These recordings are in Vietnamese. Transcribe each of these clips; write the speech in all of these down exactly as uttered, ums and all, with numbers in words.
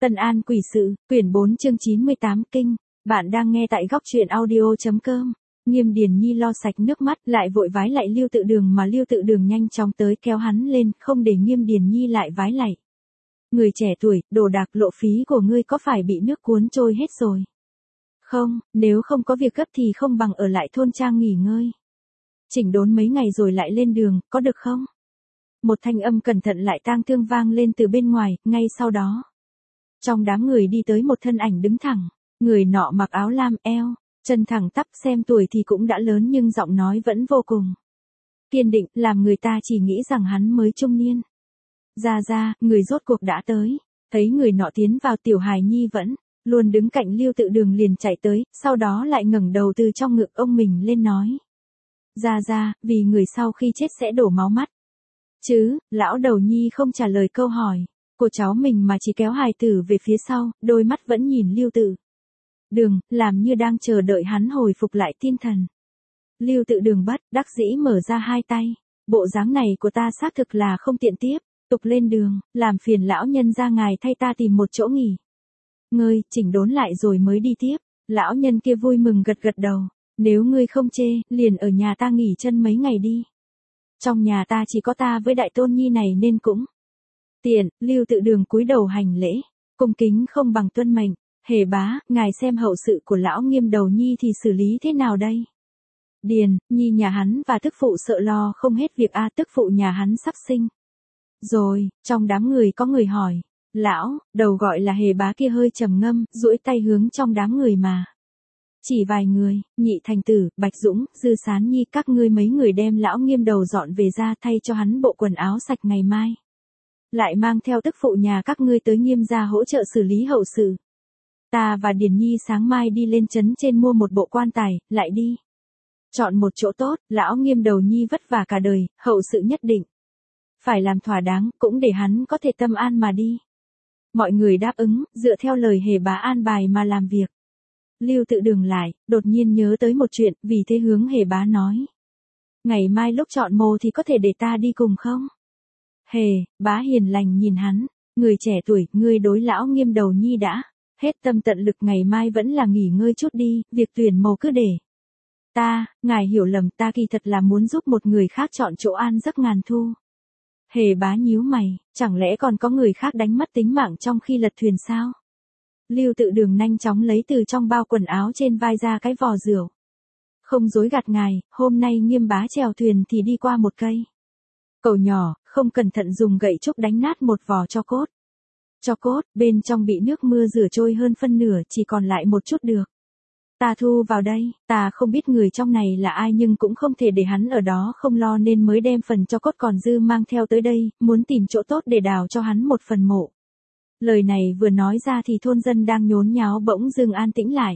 Tân An Quỷ Sự, quyển bốn chương chín mươi tám kinh. Bạn đang nghe tại góc truyện audio.com. Nghiêm Điền Nhi lo sạch nước mắt, lại vội vái lạy Lưu Tự Đường, mà Lưu Tự Đường nhanh chóng tới kéo hắn lên, không để Nghiêm Điền Nhi lại vái lạy. Người trẻ tuổi, đồ đạc lộ phí của ngươi có phải bị nước cuốn trôi hết rồi? Không, nếu không có việc gấp thì không bằng ở lại thôn trang nghỉ ngơi. Chỉnh đốn mấy ngày rồi lại lên đường, có được không? Một thanh âm cẩn thận lại tang thương vang lên từ bên ngoài, ngay sau đó. Trong đám người đi tới một thân ảnh đứng thẳng, người nọ mặc áo lam, eo, chân thẳng tắp, xem tuổi thì cũng đã lớn nhưng giọng nói vẫn vô cùng kiên định, làm người ta chỉ nghĩ rằng hắn mới trung niên. Ra ra, người rốt cuộc đã tới. Thấy người nọ tiến vào, Tiểu Hài Nhi vẫn luôn đứng cạnh Lưu Tự Đường liền chạy tới, sau đó lại ngẩng đầu từ trong ngực ông mình lên nói. Ra ra, vì người sau khi chết sẽ đổ máu mắt. Chứ, lão đầu nhi không trả lời câu hỏi của cháu mình mà chỉ kéo hài tử về phía sau, đôi mắt vẫn nhìn Lưu Tự Đường, làm như đang chờ đợi hắn hồi phục lại tinh thần. Lưu Tự Đường bất đắc dĩ mở ra hai tay. Bộ dáng này của ta xác thực là không tiện tiếp tục lên đường, làm phiền lão nhân ra ngài thay ta tìm một chỗ nghỉ ngơi, chỉnh đốn lại rồi mới đi tiếp. Lão nhân kia vui mừng gật gật đầu. Nếu ngươi không chê, liền ở nhà ta nghỉ chân mấy ngày đi. Trong nhà ta chỉ có ta với đại tôn nhi này nên cũng tiện. Lưu Tự Đường cúi đầu hành lễ, cung kính không bằng tuân mệnh. Hề bá, ngài xem hậu sự của lão Nghiêm đầu nhi thì xử lý thế nào đây? Điền Nhi nhà hắn và tức phụ sợ lo không hết việc a, tức phụ nhà hắn sắp sinh rồi. Trong đám người có người hỏi. Lão đầu gọi là Hề bá kia hơi trầm ngâm, duỗi tay hướng trong đám người mà chỉ vài người. Nhị thành tử, Bạch Dũng, Dư Sán Nhi, các ngươi mấy người đem lão Nghiêm đầu dọn về ra, thay cho hắn bộ quần áo sạch, ngày mai lại mang theo tức phụ nhà các ngươi tới Nghiêm gia hỗ trợ xử lý hậu sự. Ta và Điền Nhi sáng mai đi lên trấn trên mua một bộ quan tài, lại đi chọn một chỗ tốt. Lão Nghiêm đầu nhi vất vả cả đời, hậu sự nhất định phải làm thỏa đáng, cũng để hắn có thể tâm an mà đi. Mọi người đáp ứng, dựa theo lời Hề bá an bài mà làm việc. Lưu Tự Đường lại đột nhiên nhớ tới một chuyện, vì thế hướng Hề bá nói. Ngày mai lúc chọn mồ thì có thể để ta đi cùng không? Hề bá hiền lành nhìn hắn. Người trẻ tuổi, ngươi đối lão Nghiêm đầu nhi đã hết tâm tận lực, ngày mai vẫn là nghỉ ngơi chút đi, việc tuyển mồ cứ để ta. Ngài hiểu lầm, ta kỳ thật là muốn giúp một người khác chọn chỗ an giấc ngàn thu. Hề bá nhíu mày, chẳng lẽ còn có người khác đánh mất tính mạng trong khi lật thuyền sao? Lưu Tự Đường nhanh chóng lấy từ trong bao quần áo trên vai ra cái vò rượu. Không dối gạt ngài, hôm nay Nghiêm bá chèo thuyền thì đi qua một cây cầu nhỏ, không cẩn thận dùng gậy trúc đánh nát một vò tro cốt. Tro cốt, bên trong bị nước mưa rửa trôi hơn phân nửa, chỉ còn lại một chút được. Ta thu vào đây, ta không biết người trong này là ai nhưng cũng không thể để hắn ở đó không lo nên mới đem phần tro cốt còn dư mang theo tới đây, muốn tìm chỗ tốt để đào cho hắn một phần mộ. Lời này vừa nói ra thì thôn dân đang nhốn nháo bỗng dưng an tĩnh lại.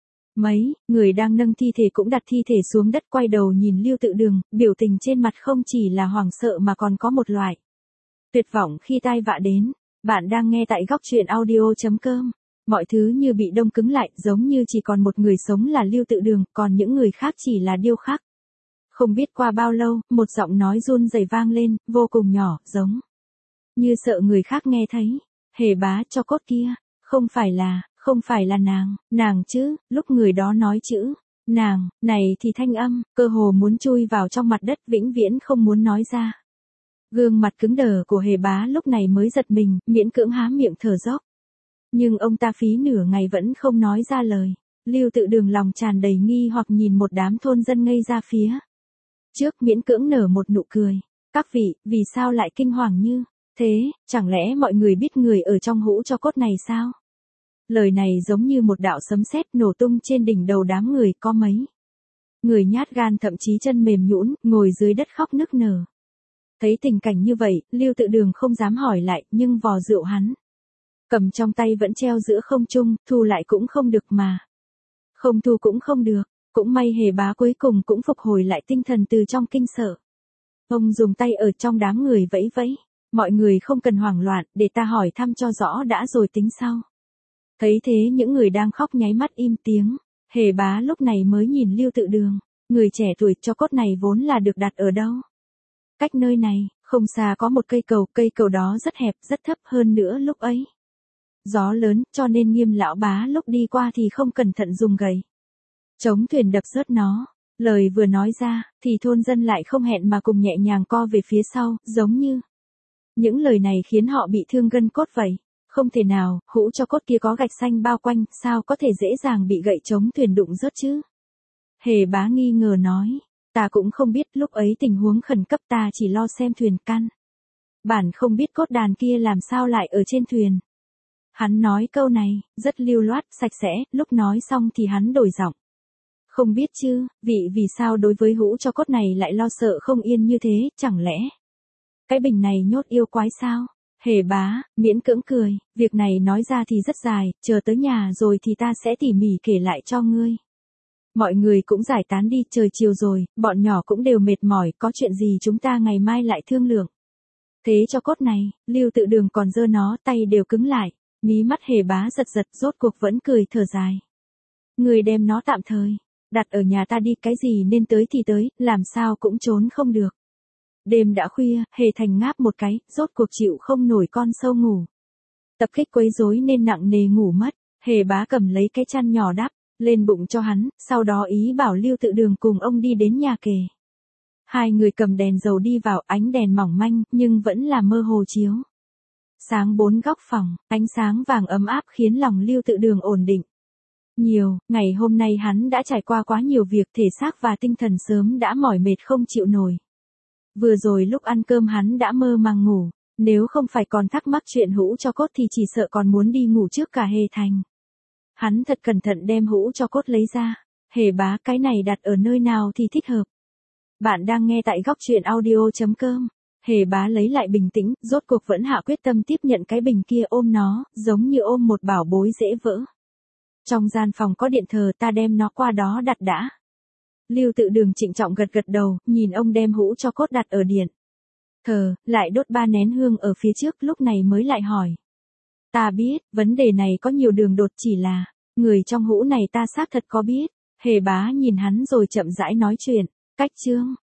Mấy người đang nâng thi thể cũng đặt thi thể xuống đất, quay đầu nhìn Lưu Tự Đường, biểu tình trên mặt không chỉ là hoảng sợ mà còn có một loại tuyệt vọng khi tai vạ đến. Bạn đang nghe tại góc truyện audio.com. Mọi thứ như bị đông cứng lại, giống như chỉ còn một người sống là Lưu Tự Đường, còn những người khác chỉ là điêu khắc. Không biết qua bao lâu, một giọng nói run rẩy vang lên, vô cùng nhỏ, giống như sợ người khác nghe thấy. Hề bá, cho cốt kia, không phải là, không phải là nàng, nàng chứ. Lúc người đó nói chữ nàng này thì thanh âm cơ hồ muốn chui vào trong mặt đất, vĩnh viễn không muốn nói ra. Gương mặt cứng đờ của Hề bá lúc này mới giật mình, miễn cưỡng há miệng thở dốc. Nhưng ông ta phí nửa ngày vẫn không nói ra lời. Lưu Tự Đường lòng tràn đầy nghi hoặc nhìn một đám thôn dân ngây ra phía trước, miễn cưỡng nở một nụ cười. Các vị, vì sao lại kinh hoàng như thế, chẳng lẽ mọi người biết người ở trong hũ tro cốt này sao? Lời này giống như một đạo sấm sét nổ tung trên đỉnh đầu đám người, có mấy người nhát gan thậm chí chân mềm nhũn, ngồi dưới đất khóc nức nở. Thấy tình cảnh như vậy, Lưu Tự Đường không dám hỏi lại, nhưng vò rượu hắn cầm trong tay vẫn treo giữa không trung, thu lại cũng không được mà không thu cũng không được. Cũng may Hề bá cuối cùng cũng phục hồi lại tinh thần từ trong kinh sợ. Ông dùng tay ở trong đám người vẫy vẫy. Mọi người không cần hoảng loạn, để ta hỏi thăm cho rõ đã rồi tính sau. Thấy thế những người đang khóc nháy mắt im tiếng. Hề bá lúc này mới nhìn Lưu Tự Đường. Người trẻ tuổi, cho cốt này vốn là được đặt ở đâu? Cách nơi này, không xa có một cây cầu, cây cầu đó rất hẹp, rất thấp, hơn nữa lúc ấy Gió lớn, cho nên Nghiêm lão bá lúc đi qua thì không cẩn thận dùng gậy chống thuyền đập rớt nó. Lời vừa nói ra, thì thôn dân lại không hẹn mà cùng nhẹ nhàng co về phía sau, giống như những lời này khiến họ bị thương gân cốt vậy. Không thể nào, hũ cho cốt kia có gạch xanh bao quanh, sao có thể dễ dàng bị gậy chống thuyền đụng rớt chứ? Hề bá nghi ngờ nói, ta cũng không biết, lúc ấy tình huống khẩn cấp ta chỉ lo xem thuyền căn. Bản không biết cốt đàn kia làm sao lại ở trên thuyền. Hắn nói câu này, rất lưu loát, sạch sẽ, lúc nói xong thì hắn đổi giọng. Không biết chứ, vị vì sao đối với hũ cho cốt này lại lo sợ không yên như thế, chẳng lẽ cái bình này nhốt yêu quái sao? Hề bá, miễn cưỡng cười, việc này nói ra thì rất dài, chờ tới nhà rồi thì ta sẽ tỉ mỉ kể lại cho ngươi. Mọi người cũng giải tán đi, trời chiều rồi, bọn nhỏ cũng đều mệt mỏi, có chuyện gì chúng ta ngày mai lại thương lượng. Thế cho cốt này, Lưu Tự Đường còn giơ nó, tay đều cứng lại, mí mắt Hề bá giật giật, rốt cuộc vẫn cười thở dài. Người đem nó tạm thời đặt ở nhà ta đi, cái gì nên tới thì tới, làm sao cũng trốn không được. Đêm đã khuya, Hề Thành ngáp một cái, rốt cuộc chịu không nổi con sâu ngủ. Tập kích quấy rối nên nặng nề ngủ mất, Hề bá cầm lấy cái chăn nhỏ đắp lên bụng cho hắn, sau đó ý bảo Lưu Tự Đường cùng ông đi đến nhà kề. Hai người cầm đèn dầu đi vào, ánh đèn mỏng manh, nhưng vẫn là mơ hồ chiếu sáng bốn góc phòng, ánh sáng vàng ấm áp khiến lòng Lưu Tự Đường ổn định nhiều. Ngày hôm nay hắn đã trải qua quá nhiều việc, thể xác và tinh thần sớm đã mỏi mệt không chịu nổi. Vừa rồi lúc ăn cơm hắn đã mơ màng ngủ, nếu không phải còn thắc mắc chuyện hũ cho cốt thì chỉ sợ còn muốn đi ngủ trước cả Hề Thành. Hắn thật cẩn thận đem hũ cho cốt lấy ra. Hề bá, cái này đặt ở nơi nào thì thích hợp? Bạn đang nghe tại góc truyện audio chấm com. Hề bá lấy lại bình tĩnh, rốt cuộc vẫn hạ quyết tâm tiếp nhận cái bình kia, ôm nó, giống như ôm một bảo bối dễ vỡ. Trong gian phòng có điện thờ, ta đem nó qua đó đặt đã. Lưu Tự Đường trịnh trọng gật gật đầu, nhìn ông đem hũ cho cốt đặt ở điện thờ, lại đốt ba nén hương ở phía trước, lúc này mới lại hỏi. Ta biết, vấn đề này có nhiều đường đột, chỉ là người trong hũ này ta xác thật có biết. Hề bá nhìn hắn rồi chậm rãi nói chuyện. Cách chương